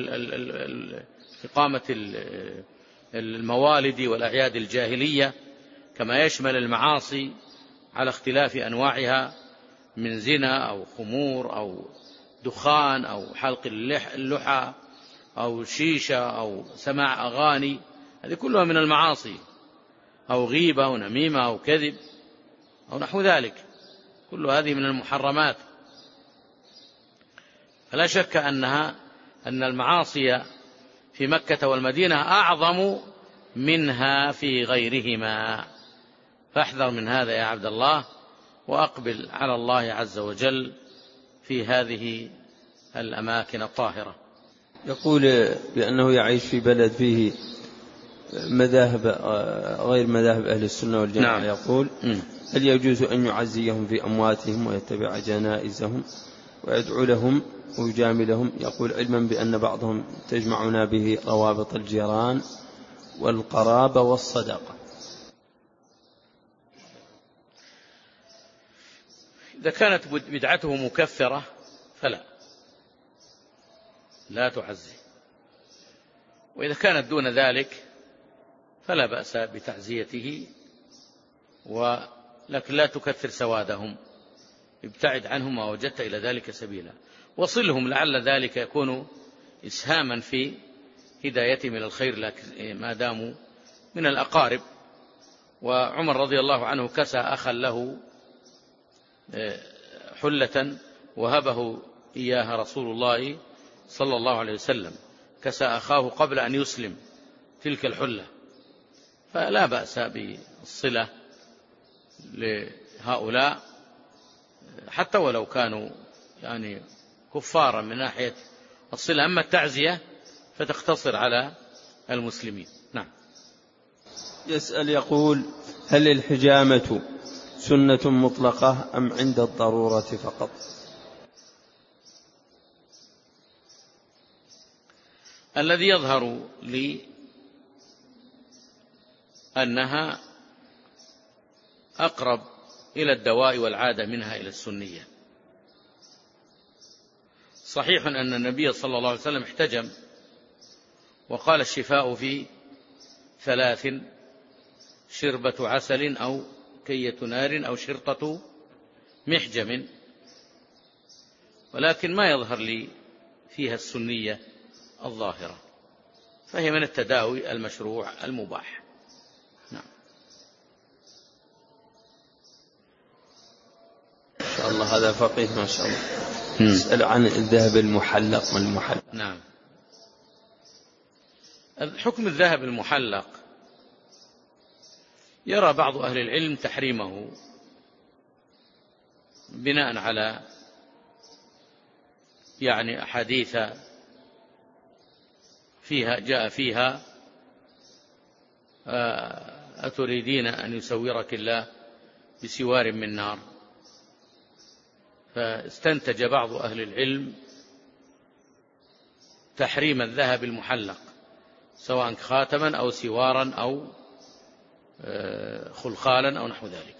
Speaker 1: إقامة الموالد والأعياد الجاهلية، كما يشمل المعاصي على اختلاف أنواعها من زنا أو خمور أو دخان أو حلق اللحى أو شيشة أو سماع أغاني، هذه كلها من المعاصي، أو غيبة أو نميمة أو كذب أو نحو ذلك، كل هذه من المحرمات. فلا شك أنها أن المعاصي في مكة والمدينة أعظم منها في غيرهما، فاحذر من هذا يا عبد الله، وأقبل على الله عز وجل في هذه الأماكن الطاهرة.
Speaker 2: يقول بأنه يعيش في بلد فيه مذاهب غير مذاهب أهل السنة والجماعة. نعم. يقول: هل يجوز أن يعزيهم في أمواتهم ويتبع جنائزهم ويدعو لهم ويجاملهم؟ يقول: علما بأن بعضهم تجمعنا به روابط الجيران والقرابة والصداقة.
Speaker 1: إذا كانت بدعته مكفرة فلا لا تعزي، وإذا كانت دون ذلك فلا بأس بتعزيته، ولكن لا تكثر سوادهم، ابتعد عنهم ما وجدت إلى ذلك سبيلا، وصلهم لعل ذلك يكون إسهاما في هدايتهم إلى الخير ما داموا من الأقارب. وعمر رضي الله عنه كسى أخا له حلة وهبه إياها رسول الله صلى الله عليه وسلم، كسى أخاه قبل أن يسلم تلك الحلة، فلا بأس بالصلة لهؤلاء حتى ولو كانوا يعني كفارا من ناحية الصلة. أما التعزية فتقتصر على المسلمين. نعم.
Speaker 2: يسأل يقول: هل الحجامة سنة مطلقة أم عند الضرورة فقط؟
Speaker 1: الذي يظهر لي أنها أقرب إلى الدواء والعادة منها إلى السنية. صحيح أن النبي صلى الله عليه وسلم احتجم وقال: الشفاء في ثلاث: شربة عسل أو كية نار أو شرطة محجم، ولكن ما يظهر لي فيها السنية الظاهرة، فهي من التداوي المشروع المباح. نعم.
Speaker 2: ما شاء الله، هذا فقيه ما شاء الله. يسأل عن الذهب المحلق من المحلق.
Speaker 1: نعم. حكم الذهب المحلق يرى بعض أهل العلم تحريمه بناء على يعني أحاديث فيها جاء فيها: أتريدين أن يسورك الله بسوار من نار؟ فاستنتج بعض أهل العلم تحريم الذهب المحلق، سواء خاتما أو سوارا أو خلخالا أو نحو ذلك.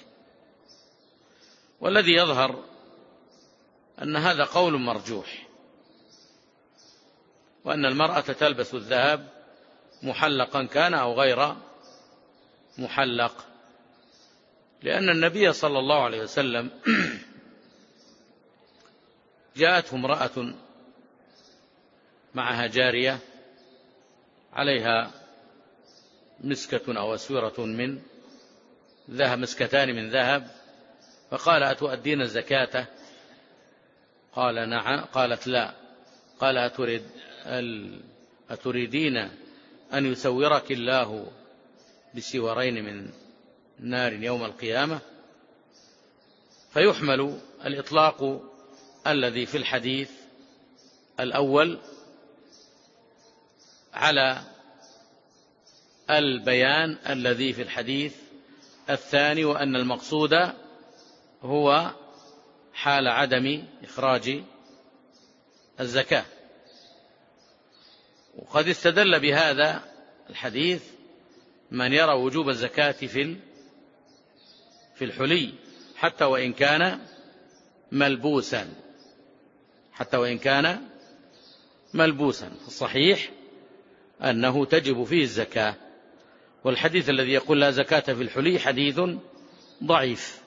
Speaker 1: والذي يظهر أن هذا قول مرجوح، وأن المرأة تلبس الذهب محلقا كان أو غير محلق، لأن النبي صلى الله عليه وسلم جاءته امرأة معها جارية عليها مسكة أو أسورة من ذهب، مسكتان من ذهب، فقال: أتؤدين الزكاة؟ قال: نعم. قالت: لا. قال: أتريد أتريدين أن يسورك الله بسورين من نار يوم القيامة؟ فيحمل الإطلاق الذي في الحديث الأول على البيان الذي في الحديث الثاني، وأن المقصود هو حال عدم إخراج الزكاة. وقد استدل بهذا الحديث من يرى وجوب الزكاة في في الحلي حتى وإن كان ملبوسا، حتى وإن كان ملبوسا. الصحيح أنه تجب فيه الزكاة، والحديث الذي يقول لا زكاة في الحلي حديث ضعيف.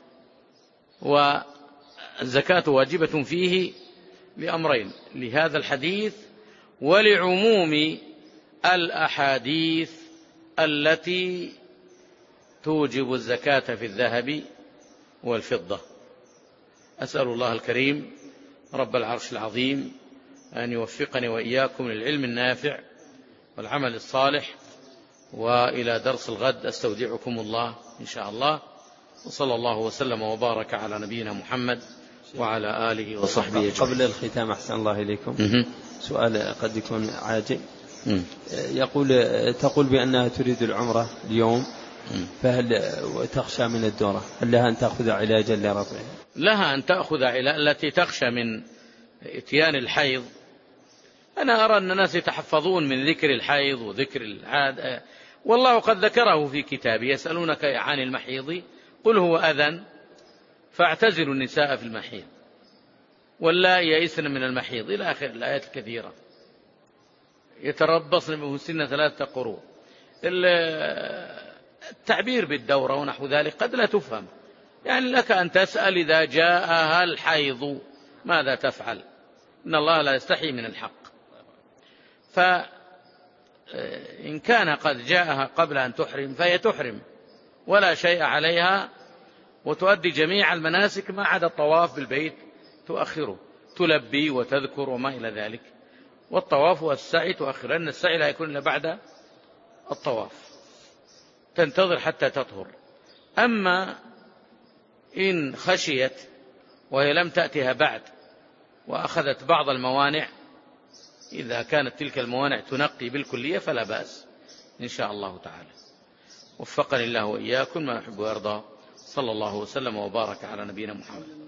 Speaker 1: والزكاة واجبة فيه لأمرين: لهذا الحديث ولعموم الأحاديث التي توجب الزكاة في الذهب والفضة. أسأل الله الكريم رب العرش العظيم أن يوفقني وإياكم للعلم النافع والعمل الصالح. وإلى درس الغد أستودعكم الله إن شاء الله، وصلى الله وسلم وبارك على نبينا محمد وعلى آله وصحبه أجمعين.
Speaker 2: قبل الختام أحسن الله إليكم سؤال قد يكون عاجل. يقول تقول بأنها تريد العمرة اليوم، فهل تخشى من الدورة؟ هل لها أن تأخذ علاجا لرفعها؟
Speaker 1: لها أن تأخذ علاجا. التي تخشى من اتيان الحيض، أنا أرى أن الناس يتحفظون من ذكر الحيض وذكر العادة، والله قد ذكره في كتابه: يسألونك عن المحيض قل هو أذى فاعتزلوا النساء في المحيض واللائي يئسن من المحيض إلى آخر الآيات الكثيرة، يتربصن بهن ثلاثة قروء. التعبير بالدورة ونحو ذلك قد لا تفهم، يعني لك أن تسأل إذا جاءها الحيض ماذا تفعل؟ إن الله لا يستحي من الحق. فإن كان قد جاءها قبل أن تحرم فهي تحرم ولا شيء عليها، وتؤدي جميع المناسك ما عدا الطواف بالبيت تؤخره، تلبي وتذكر وما إلى ذلك. والطواف والسعي تؤخر، لأن السعي لا يكون إلا بعد الطواف، تنتظر حتى تطهر. أما إن خشيت وهي لم تأتها بعد وأخذت بعض الموانع، إذا كانت تلك الموانع تنقي بالكلية فلا بأس إن شاء الله تعالى. وفقني الله وإياكم ما يحب ويرضى. صلى الله وسلم وبارك على نبينا محمد.